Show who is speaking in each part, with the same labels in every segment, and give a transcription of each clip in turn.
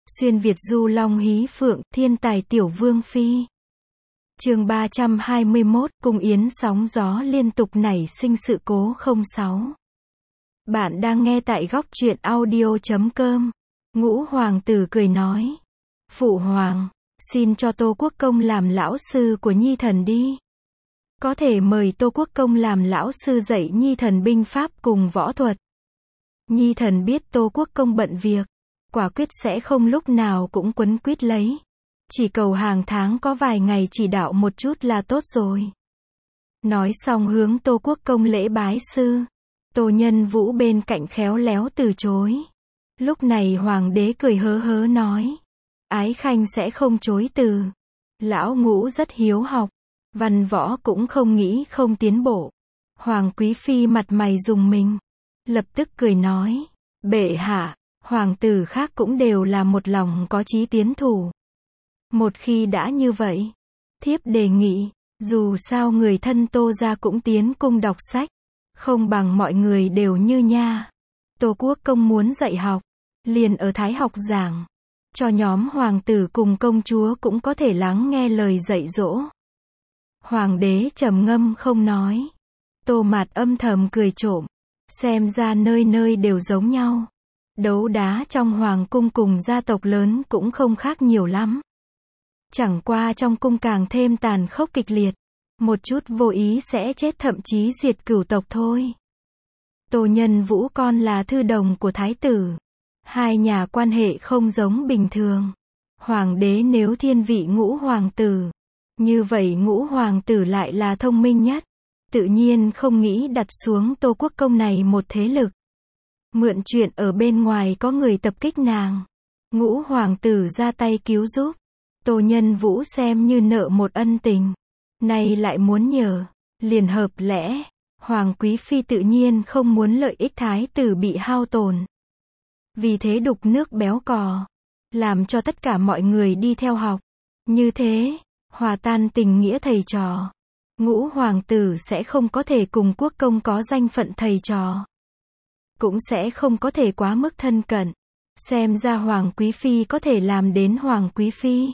Speaker 1: Xuyên Việt du long hí phượng, thiên tài tiểu vương phi. Chương 321, cung yến sóng gió liên tục nảy sinh sự cố 06. Bạn đang nghe tại góc truyện audio.com. Ngũ hoàng tử cười nói: Phụ hoàng, xin cho Tô Quốc Công làm lão sư của Nhi thần đi. Có thể mời Tô Quốc Công làm lão sư dạy Nhi thần binh pháp cùng võ thuật. Nhi thần biết Tô Quốc Công bận việc, quả quyết sẽ không lúc nào cũng quấn quýt lấy. Chỉ cầu hàng tháng có vài ngày chỉ đạo một chút là tốt rồi. Nói xong hướng Tô Quốc Công lễ bái sư. Tô Nhân Vũ bên cạnh khéo léo từ chối. Lúc này hoàng đế cười hớ hớ nói: Ái khanh sẽ không chối từ. Lão Ngũ rất hiếu học, văn võ cũng không nghĩ không tiến bộ. Hoàng quý phi mặt mày rùng mình, lập tức cười nói: Bệ hạ, hoàng tử khác cũng đều là một lòng có chí tiến thủ. Một khi đã như vậy, thiếp đề nghị, dù sao người thân Tô gia cũng tiến cung đọc sách, không bằng mọi người đều như nha. Tô Quốc Công muốn dạy học, liền ở Thái Học giảng, cho nhóm hoàng tử cùng công chúa cũng có thể lắng nghe lời dạy dỗ. Hoàng đế trầm ngâm không nói. Tô Mạt âm thầm cười trộm, xem ra nơi nơi đều giống nhau. Đấu đá trong hoàng cung cùng gia tộc lớn cũng không khác nhiều lắm. Chẳng qua trong cung càng thêm tàn khốc kịch liệt, một chút vô ý sẽ chết, thậm chí diệt cửu tộc thôi. Tô Nhân Vũ con là thư đồng của thái tử, hai nhà quan hệ không giống bình thường. Hoàng đế nếu thiên vị Ngũ hoàng tử, như vậy Ngũ hoàng tử lại là thông minh nhất, tự nhiên không nghĩ đặt xuống Tô Quốc Công này một thế lực. Mượn chuyện ở bên ngoài có người tập kích nàng, Ngũ hoàng tử ra tay cứu giúp. Tô Nhân Vũ xem như nợ một ân tình, nay lại muốn nhờ, liền hợp lẽ. Hoàng quý phi tự nhiên không muốn lợi ích thái tử bị hao tổn, vì thế đục nước béo cò, làm cho tất cả mọi người đi theo học. Như thế, hòa tan tình nghĩa thầy trò. Ngũ hoàng tử sẽ không có thể cùng Quốc Công có danh phận thầy trò, cũng sẽ không có thể quá mức thân cận. Xem ra Hoàng quý phi có thể làm đến Hoàng quý phi,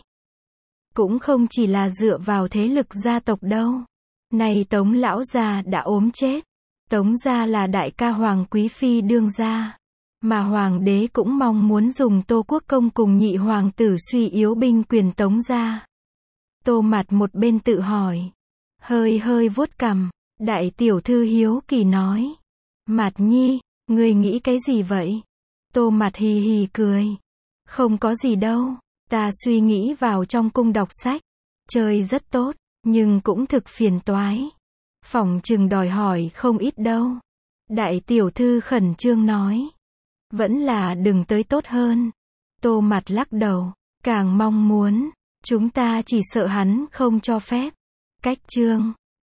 Speaker 1: cũng không chỉ là dựa vào thế lực gia tộc đâu. Này Tống lão gia đã ốm chết. Tống gia là đại ca Hoàng quý phi đương gia, mà hoàng đế cũng mong muốn dùng Tô Quốc Công cùng nhị hoàng tử suy yếu binh quyền Tống gia. Tô Mạt một bên tự hỏi, hơi hơi vuốt cằm. Đại tiểu thư hiếu kỳ nói: Mạt nhi, ngươi nghĩ cái gì vậy? Tô Mạt hì hì cười: Không có gì đâu, ta suy nghĩ vào trong cung đọc sách, chơi rất tốt, nhưng cũng thực phiền toái. Phỏng chừng đòi hỏi không ít đâu. Đại tiểu thư khẩn trương nói: Vẫn là đừng tới tốt hơn. Tô Mạt lắc đầu, càng mong muốn, chúng ta chỉ sợ hắn không cho phép. Cách chương